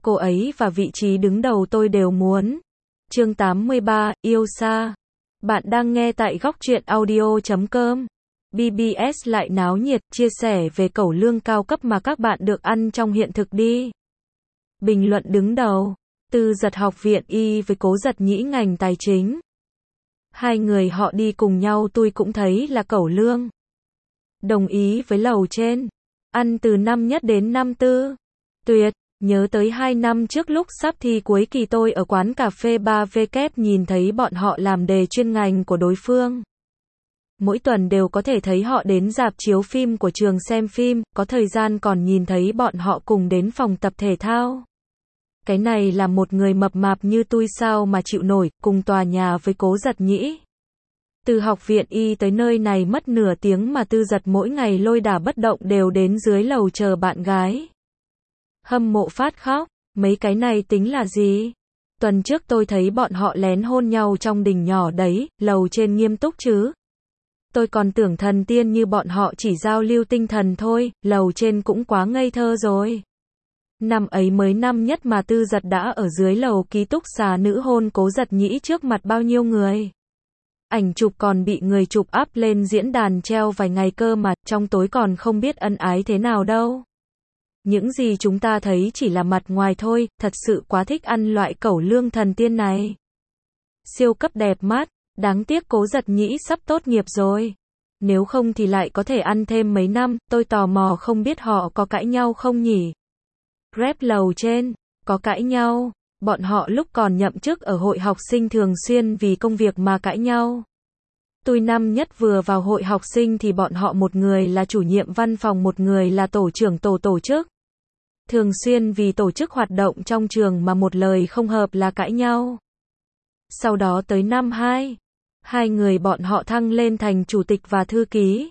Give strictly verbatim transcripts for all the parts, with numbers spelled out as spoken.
cô ấy và vị trí đứng đầu tôi đều muốn. Chương tám mươi ba, yêu xa. Bạn đang nghe tại góc truyện audio chấm com. bê bê ét lại náo nhiệt, chia sẻ về cẩu lương cao cấp mà các bạn được ăn trong hiện thực đi. Bình luận đứng đầu. Tư Giật học viện Y với Cố Giật Nhĩ ngành tài chính. Hai người họ đi cùng nhau tôi cũng thấy là cẩu lương. Đồng ý với lầu trên. Ăn từ năm nhất đến năm tư. Tuyệt, nhớ tới hai năm trước lúc sắp thi cuối kỳ tôi ở quán cà phê ba W nhìn thấy bọn họ làm đề chuyên ngành của đối phương. Mỗi tuần đều có thể thấy họ đến rạp chiếu phim của trường xem phim, có thời gian còn nhìn thấy bọn họ cùng đến phòng tập thể thao. Cái này là một người mập mạp như tôi sao mà chịu nổi, cùng tòa nhà với Cố Giật Nhĩ. Từ học viện Y tới nơi này mất nửa tiếng mà Tư Giật mỗi ngày lôi đả bất động đều đến dưới lầu chờ bạn gái. Hâm mộ phát khóc, mấy cái này tính là gì? Tuần trước tôi thấy bọn họ lén hôn nhau trong đình nhỏ đấy, lầu trên nghiêm túc chứ. Tôi còn tưởng thần tiên như bọn họ chỉ giao lưu tinh thần thôi, lầu trên cũng quá ngây thơ rồi. Năm ấy mới năm nhất mà Tư Giật đã ở dưới lầu ký túc xá nữ hôn Cố Giật Nhĩ trước mặt bao nhiêu người. Ảnh chụp còn bị người chụp up lên diễn đàn treo vài ngày cơ mà, trong tối còn không biết ân ái thế nào đâu. Những gì chúng ta thấy chỉ là mặt ngoài thôi, thật sự quá thích ăn loại cẩu lương thần tiên này. Siêu cấp đẹp mắt, đáng tiếc Cố Giật Nhĩ sắp tốt nghiệp rồi. Nếu không thì lại có thể ăn thêm mấy năm, tôi tò mò không biết họ có cãi nhau không nhỉ? Rep lầu trên, có cãi nhau, bọn họ lúc còn nhậm chức ở hội học sinh thường xuyên vì công việc mà cãi nhau. Tôi năm nhất vừa vào hội học sinh thì bọn họ một người là chủ nhiệm văn phòng một người là tổ trưởng tổ tổ chức. Thường xuyên vì tổ chức hoạt động trong trường mà một lời không hợp là cãi nhau. Sau đó tới năm hai, hai người bọn họ thăng lên thành chủ tịch và thư ký.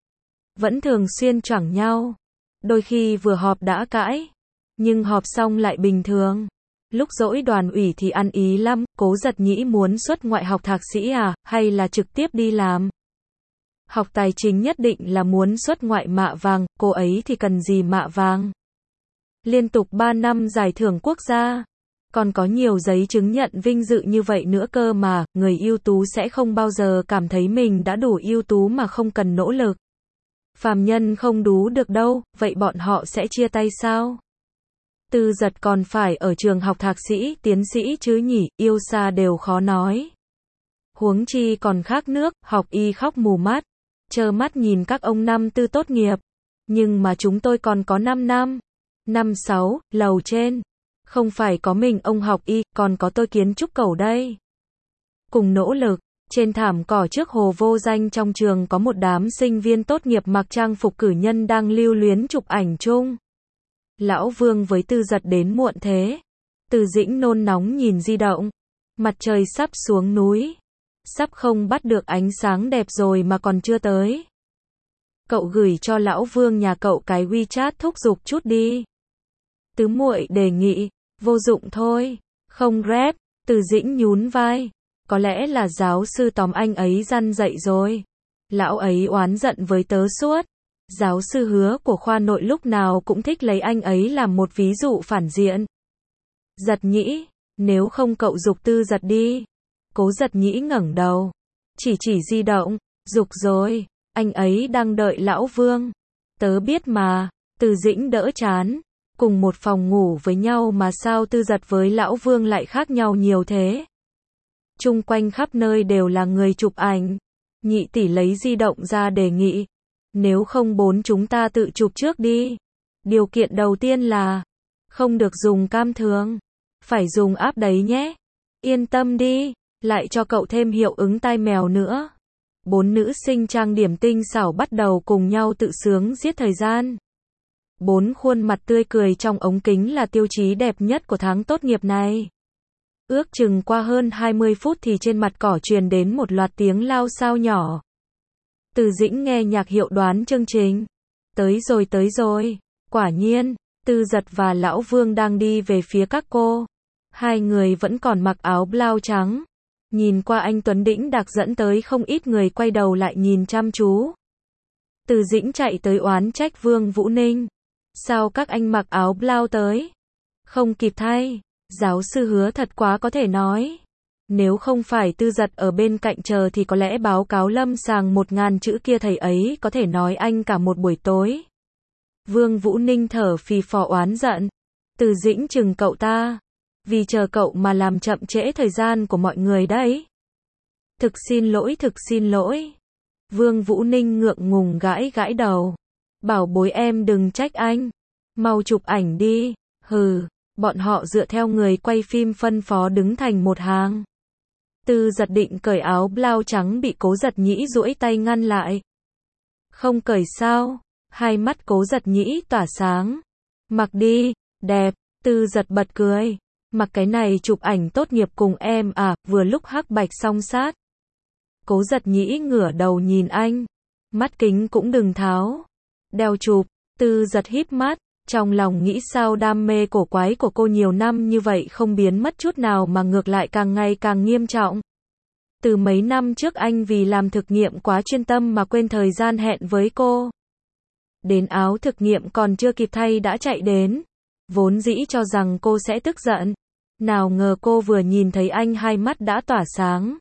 Vẫn thường xuyên choảng nhau. Đôi khi vừa họp đã cãi. Nhưng họp xong lại bình thường. Lúc dỗi đoàn ủy thì ăn ý lắm, Cố Giật Nhĩ muốn xuất ngoại học thạc sĩ à, hay là trực tiếp đi làm? Học tài chính nhất định là muốn xuất ngoại mạ vàng, cô ấy thì cần gì mạ vàng? Liên tục ba năm giải thưởng quốc gia. Còn có nhiều giấy chứng nhận vinh dự như vậy nữa cơ mà, người ưu tú sẽ không bao giờ cảm thấy mình đã đủ ưu tú mà không cần nỗ lực. Phàm nhân không đú được đâu, vậy bọn họ sẽ chia tay sao? Tư Giật còn phải ở trường học thạc sĩ, tiến sĩ chứ nhỉ, yêu xa đều khó nói. Huống chi còn khác nước, học y khóc mù mắt, trơ mắt nhìn các ông năm tư tốt nghiệp. Nhưng mà chúng tôi còn có năm năm. Năm sáu, lầu trên. Không phải có mình ông học y, còn có tôi kiến trúc cẩu đây. Cùng nỗ lực, trên thảm cỏ trước hồ vô danh trong trường có một đám sinh viên tốt nghiệp mặc trang phục cử nhân đang lưu luyến chụp ảnh chung. Lão Vương với Tư Giật đến muộn thế. Từ Dĩnh nôn nóng nhìn di động. Mặt trời sắp xuống núi. Sắp không bắt được ánh sáng đẹp rồi mà còn chưa tới. Cậu gửi cho Lão Vương nhà cậu cái WeChat thúc giục chút đi. Tứ muội đề nghị. Vô dụng thôi. Không rep. Từ Dĩnh nhún vai. Có lẽ là giáo sư tóm anh ấy răn dậy rồi. Lão ấy oán giận với tớ suốt. Giáo sư Hứa của khoa nội lúc nào cũng thích lấy anh ấy làm một ví dụ phản diện. Giật Nhĩ, nếu không cậu giục Tư Giật đi. Cố Giật Nhĩ ngẩng đầu. Chỉ chỉ di động, giục rồi, anh ấy đang đợi Lão Vương. Tớ biết mà, Từ Dĩnh đỡ chán. Cùng một phòng ngủ với nhau mà sao Tư Giật với Lão Vương lại khác nhau nhiều thế. Chung quanh khắp nơi đều là người chụp ảnh. Nhị tỷ lấy di động ra đề nghị. Nếu không bốn chúng ta tự chụp trước đi. Điều kiện đầu tiên là không được dùng cam thường. Phải dùng app đấy nhé. Yên tâm đi, lại cho cậu thêm hiệu ứng tai mèo nữa. Bốn nữ sinh trang điểm tinh xảo bắt đầu cùng nhau tự sướng giết thời gian. Bốn khuôn mặt tươi cười trong ống kính là tiêu chí đẹp nhất của tháng tốt nghiệp này. Ước chừng qua hơn hai mươi phút thì trên mặt cỏ truyền đến một loạt tiếng lao xao nhỏ. Từ Dĩnh nghe nhạc hiệu đoán chương trình. Tới rồi tới rồi. Quả nhiên, Tư Giật và Lão Vương đang đi về phía các cô. Hai người vẫn còn mặc áo blau trắng. Nhìn qua anh Tuấn đĩnh đạc dẫn tới không ít người quay đầu lại nhìn chăm chú. Từ Dĩnh chạy tới oán trách Vương Vũ Ninh. Sao các anh mặc áo blau tới? Không kịp thay. Giáo sư Hứa thật quá có thể nói. Nếu không phải Tư Dật ở bên cạnh chờ thì có lẽ báo cáo lâm sàng một ngàn chữ kia thầy ấy có thể nói anh cả một buổi tối. Vương Vũ Ninh thở phì phò oán giận. Từ Dĩnh chừng cậu ta. Vì chờ cậu mà làm chậm trễ thời gian của mọi người đấy. Thực xin lỗi, thực xin lỗi. Vương Vũ Ninh ngượng ngùng gãi gãi đầu. Bảo bối em đừng trách anh. Mau chụp ảnh đi. Hừ, bọn họ dựa theo người quay phim phân phó đứng thành một hàng. Tư Dật định cởi áo blau trắng bị Cố Giật Nhĩ duỗi tay ngăn lại. Không cởi sao? Hai mắt Cố Giật Nhĩ tỏa sáng. Mặc đi, đẹp. Tư Dật bật cười. Mặc cái này chụp ảnh tốt nghiệp cùng em à, vừa lúc hắc bạch song sát. Cố Giật Nhĩ ngửa đầu nhìn anh. Mắt kính cũng đừng tháo. Đeo chụp. Tư Dật híp mắt. Trong lòng nghĩ sao đam mê cổ quái của cô nhiều năm như vậy không biến mất chút nào mà ngược lại càng ngày càng nghiêm trọng. Từ mấy năm trước anh vì làm thực nghiệm quá chuyên tâm mà quên thời gian hẹn với cô. Đến áo thực nghiệm còn chưa kịp thay đã chạy đến. Vốn dĩ cho rằng cô sẽ tức giận. Nào ngờ cô vừa nhìn thấy anh hai mắt đã tỏa sáng.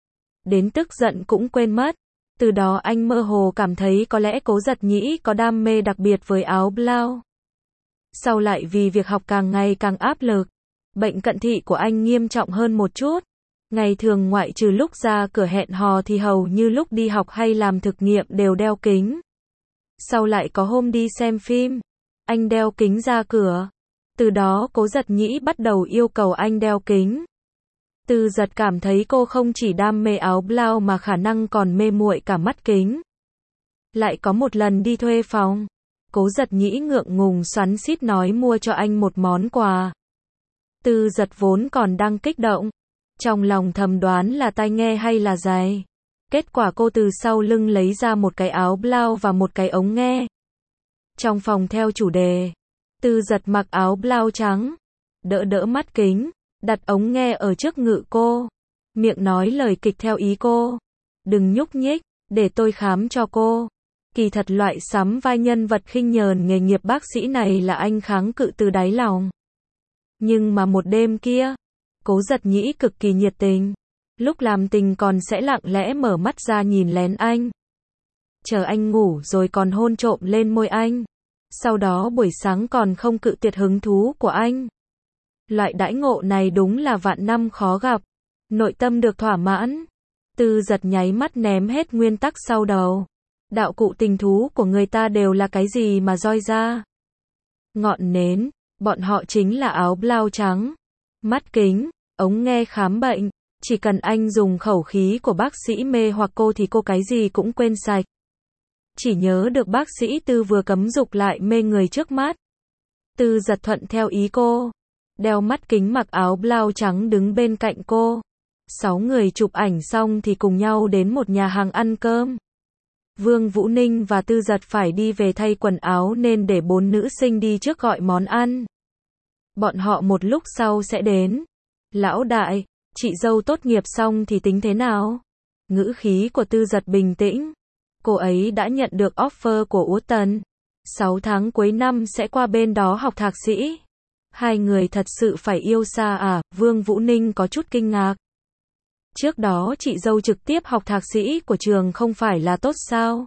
Đến tức giận cũng quên mất. Từ đó anh mơ hồ cảm thấy có lẽ Cố Giật Nhĩ có đam mê đặc biệt với áo blau. Sau lại vì việc học càng ngày càng áp lực, bệnh cận thị của anh nghiêm trọng hơn một chút. Ngày thường ngoại trừ lúc ra cửa hẹn hò thì hầu như lúc đi học hay làm thực nghiệm đều đeo kính. Sau lại có hôm đi xem phim, anh đeo kính ra cửa. Từ đó Cố Giật Nhĩ bắt đầu yêu cầu anh đeo kính. Tư Dật cảm thấy cô không chỉ đam mê áo blau mà khả năng còn mê muội cả mắt kính. Lại có một lần đi thuê phòng, Cố Giật Nhĩ ngượng ngùng xoắn xít nói mua cho anh một món quà. Tư Dật vốn còn đang kích động, trong lòng thầm đoán là tai nghe hay là giày. Kết quả cô từ sau lưng lấy ra một cái áo blau và một cái ống nghe. Trong phòng theo chủ đề, Tư Dật mặc áo blau trắng, đỡ đỡ mắt kính, đặt ống nghe ở trước ngự cô, miệng nói lời kịch theo ý cô. Đừng nhúc nhích, để tôi khám cho cô. Kỳ thật loại sắm vai nhân vật khinh nhờn nghề nghiệp bác sĩ này là anh kháng cự từ đáy lòng. Nhưng mà một đêm kia, Cố Giật Nhĩ cực kỳ nhiệt tình. Lúc làm tình còn sẽ lặng lẽ mở mắt ra nhìn lén anh. Chờ anh ngủ rồi còn hôn trộm lên môi anh. Sau đó buổi sáng còn không cự tuyệt hứng thú của anh. Loại đãi ngộ này đúng là vạn năm khó gặp. Nội tâm được thỏa mãn. Tư Dật nháy mắt ném hết nguyên tắc sau đầu. Đạo cụ tình thú của người ta đều là cái gì mà roi ra. Ngọn nến, bọn họ chính là áo blau trắng, mắt kính, ống nghe khám bệnh. Chỉ cần anh dùng khẩu khí của bác sĩ mê hoặc cô thì cô cái gì cũng quên sạch. Chỉ nhớ được bác sĩ Tư vừa cấm dục lại mê người trước mắt. Tư Dật thuận theo ý cô. Đeo mắt kính mặc áo blau trắng đứng bên cạnh cô. Sáu người chụp ảnh xong thì cùng nhau đến một nhà hàng ăn cơm. Vương Vũ Ninh và Tư Dật phải đi về thay quần áo nên để bốn nữ sinh đi trước gọi món ăn. Bọn họ một lúc sau sẽ đến. Lão đại, chị dâu tốt nghiệp xong thì tính thế nào? Ngữ khí của Tư Dật bình tĩnh. Cô ấy đã nhận được offer của Út Tần. Sáu tháng cuối năm sẽ qua bên đó học thạc sĩ. Hai người thật sự phải yêu xa à? Vương Vũ Ninh có chút kinh ngạc. Trước đó chị dâu trực tiếp học thạc sĩ của trường không phải là tốt sao?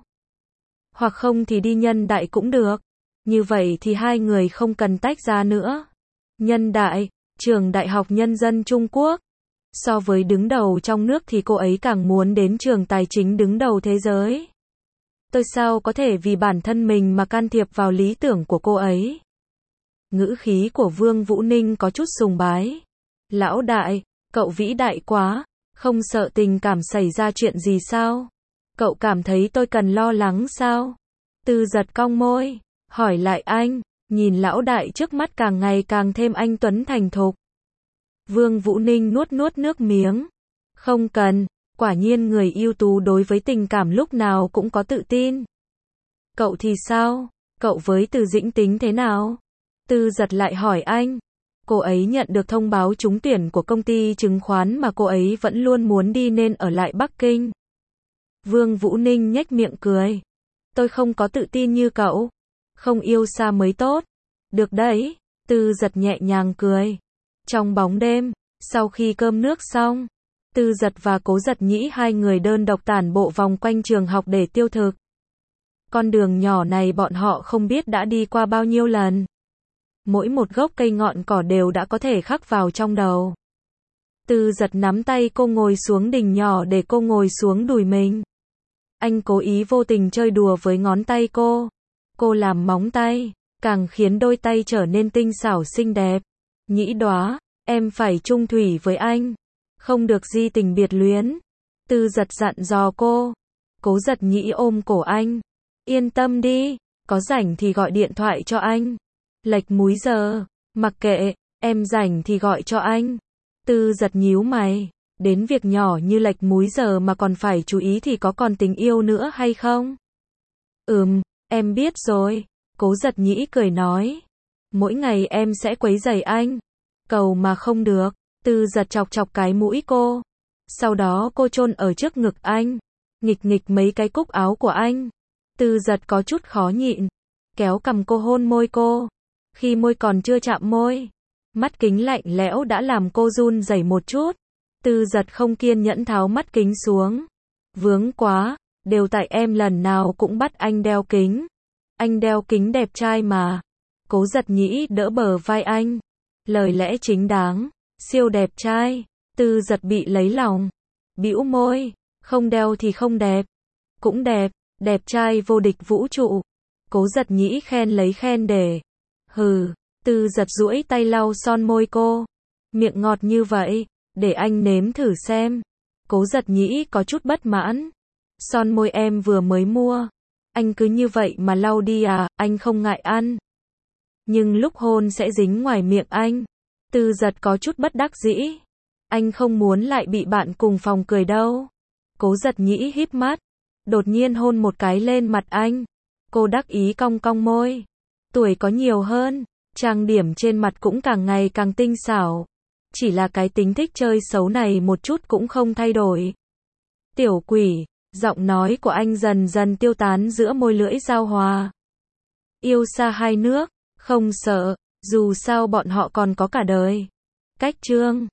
Hoặc không thì đi Nhân Đại cũng được. Như vậy thì hai người không cần tách ra nữa. Nhân Đại, trường Đại học Nhân dân Trung Quốc. So với đứng đầu trong nước thì cô ấy càng muốn đến trường tài chính đứng đầu thế giới. Tôi sao có thể vì bản thân mình mà can thiệp vào lý tưởng của cô ấy? Ngữ khí của Vương Vũ Ninh có chút sùng bái. Lão đại, cậu vĩ đại quá, không sợ tình cảm xảy ra chuyện gì sao? Cậu cảm thấy tôi cần lo lắng sao? Tư Dật cong môi, hỏi lại anh, nhìn lão đại trước mắt càng ngày càng thêm anh tuấn thành thục. Vương Vũ Ninh nuốt nuốt nước miếng. Không cần, quả nhiên người ưu tú đối với tình cảm lúc nào cũng có tự tin. Cậu thì sao? Cậu với Từ Dĩnh tính thế nào? Tư Dật lại hỏi anh. Cô ấy nhận được thông báo trúng tuyển của công ty chứng khoán mà cô ấy vẫn luôn muốn đi nên ở lại Bắc Kinh. Vương Vũ Ninh nhếch miệng cười. Tôi không có tự tin như cậu. Không yêu xa mới tốt. Được đấy, Tư Giật nhẹ nhàng cười. Trong bóng đêm, sau khi cơm nước xong, Tư Giật và Cố Giật Nhĩ hai người đơn độc tản bộ vòng quanh trường học để tiêu thực. Con đường nhỏ này bọn họ không biết đã đi qua bao nhiêu lần. Mỗi một gốc cây ngọn cỏ đều đã có thể khắc vào trong đầu. Tư Giật nắm tay cô ngồi xuống đỉnh nhỏ để cô ngồi xuống đùi mình. Anh cố ý vô tình chơi đùa với ngón tay cô. Cô làm móng tay, càng khiến đôi tay trở nên tinh xảo xinh đẹp. Nhĩ Đóa, em phải chung thủy với anh. Không được di tình biệt luyến. Tư Giật dặn dò cô. Cố Giật Nhĩ ôm cổ anh. Yên tâm đi, có rảnh thì gọi điện thoại cho anh. Lệch múi giờ, mặc kệ, em rảnh thì gọi cho anh. Tư Giật nhíu mày, đến việc nhỏ như lệch múi giờ mà còn phải chú ý thì có còn tình yêu nữa hay không? Ừm, em biết rồi, Cố Giật Nhĩ cười nói. Mỗi ngày em sẽ quấy rầy anh. Cầu mà không được. Tư Giật chọc chọc cái mũi cô. Sau đó cô chôn ở trước ngực anh, nghịch nghịch mấy cái cúc áo của anh. Tư Giật có chút khó nhịn, kéo cằm cô hôn môi cô. Khi môi còn chưa chạm môi, mắt kính lạnh lẽo đã làm cô run rẩy một chút. Tư Giật không kiên nhẫn tháo mắt kính xuống. Vướng quá, đều tại em lần nào cũng bắt anh đeo kính. Anh đeo kính đẹp trai mà. Cố Giật Nhĩ đỡ bờ vai anh. Lời lẽ chính đáng, siêu đẹp trai. Tư Giật bị lấy lòng, bĩu môi, không đeo thì không đẹp. Cũng đẹp, đẹp trai vô địch vũ trụ. Cố Giật Nhĩ khen lấy khen để. Hừ, Tư Giật duỗi tay lau son môi cô. Miệng ngọt như vậy, để anh nếm thử xem. Cố Giật Nhĩ có chút bất mãn. Son môi em vừa mới mua. Anh cứ như vậy mà lau đi à, anh không ngại ăn. Nhưng lúc hôn sẽ dính ngoài miệng anh. Tư Giật có chút bất đắc dĩ. Anh không muốn lại bị bạn cùng phòng cười đâu. Cố Giật Nhĩ híp mắt, đột nhiên hôn một cái lên mặt anh. Cô đắc ý cong cong môi. Tuổi có nhiều hơn, trang điểm trên mặt cũng càng ngày càng tinh xảo. Chỉ là cái tính thích chơi xấu này một chút cũng không thay đổi. Tiểu quỷ, giọng nói của anh dần dần tiêu tán giữa môi lưỡi giao hòa. Yêu xa hai nước, không sợ, dù sao bọn họ còn có cả đời. Cách chương